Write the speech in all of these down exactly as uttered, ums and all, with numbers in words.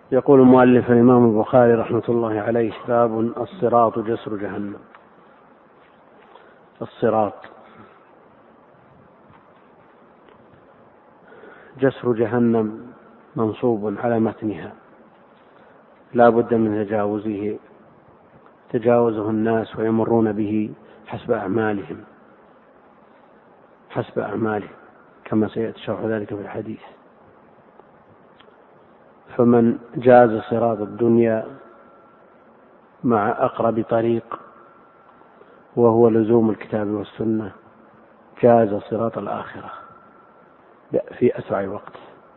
يقول المؤلف الإمام البخاري رحمة الله عليه: باب الصراط جسر جهنم. الصراط جسر جهنم منصوب على متنها، لا بد من تجاوزه تجاوزه الناس ويمرون به حسب أعمالهم حسب أعمالهم كما سيأتي شرح ذلك في الحديث. فمن جاز صراط الدنيا مع أقرب طريق وهو لزوم الكتاب والسنة جاز صراط الآخرة في أسرع وقت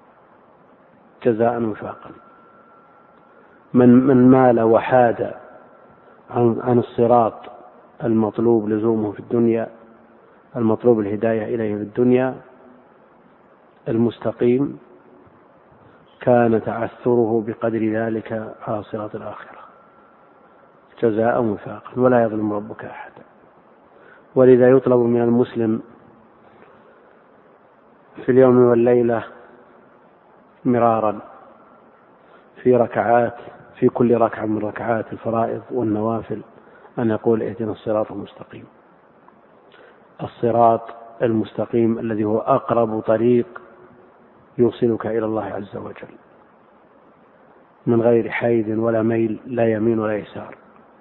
جزاء وفاقا. من من مال وحاد عن, عن الصراط المطلوب لزومه في الدنيا، المطلوب الهداية إليه في الدنيا المستقيم، كان تعثره بقدر ذلك على صراط الآخرة جزاء وفاقا، ولا يظلم ربك أحدا. ولذا يطلب من المسلم في اليوم والليلة مرارا في ركعات في كل ركعة من ركعات الفرائض والنوافل أن يقول: اهدنا الصراط المستقيم. الصراط المستقيم الذي هو أقرب طريق يوصلك إلى الله عز وجل من غير حيد ولا ميل، لا يمين ولا يسار.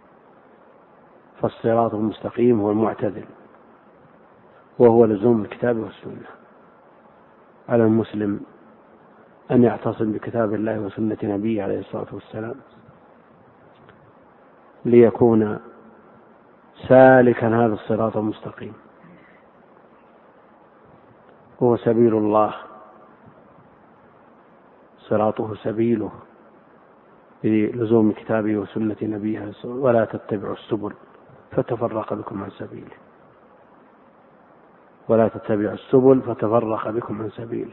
فالصراط المستقيم هو المعتدل، وهو لزوم الكتاب والسنة. على المسلم أن يعتصم بكتاب الله وسنة نبيه عليه الصلاة والسلام ليكون سالكا هذا الصراط المستقيم، هو سبيل الله، صراطه سبيله بلزوم كتابه وسنة نبيه، ولا تتبعوا السبل فتفرق بكم عن سبيله ولا تتبعوا السبل فتفرق بكم عن سبيله.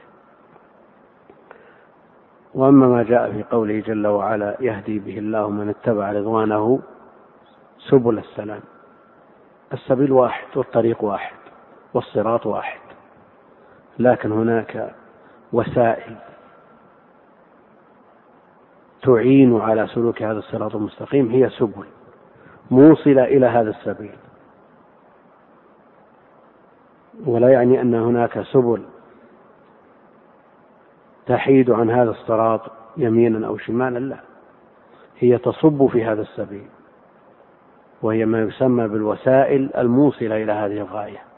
وأما ما جاء في قوله جل وعلا: يهدي به الله من اتبع رضوانه سبل السلام، السبيل واحد والطريق واحد والصراط واحد، لكن هناك وسائل تعين على سلوك هذا الصراط المستقيم، هي سبل موصلة إلى هذا السبيل. ولا يعني أن هناك سبل تحيد عن هذا الصراط يمينا أو شمالا، لا، هي تصب في هذا السبيل، وهي ما يسمى بالوسائل الموصلة إلى هذه الغاية.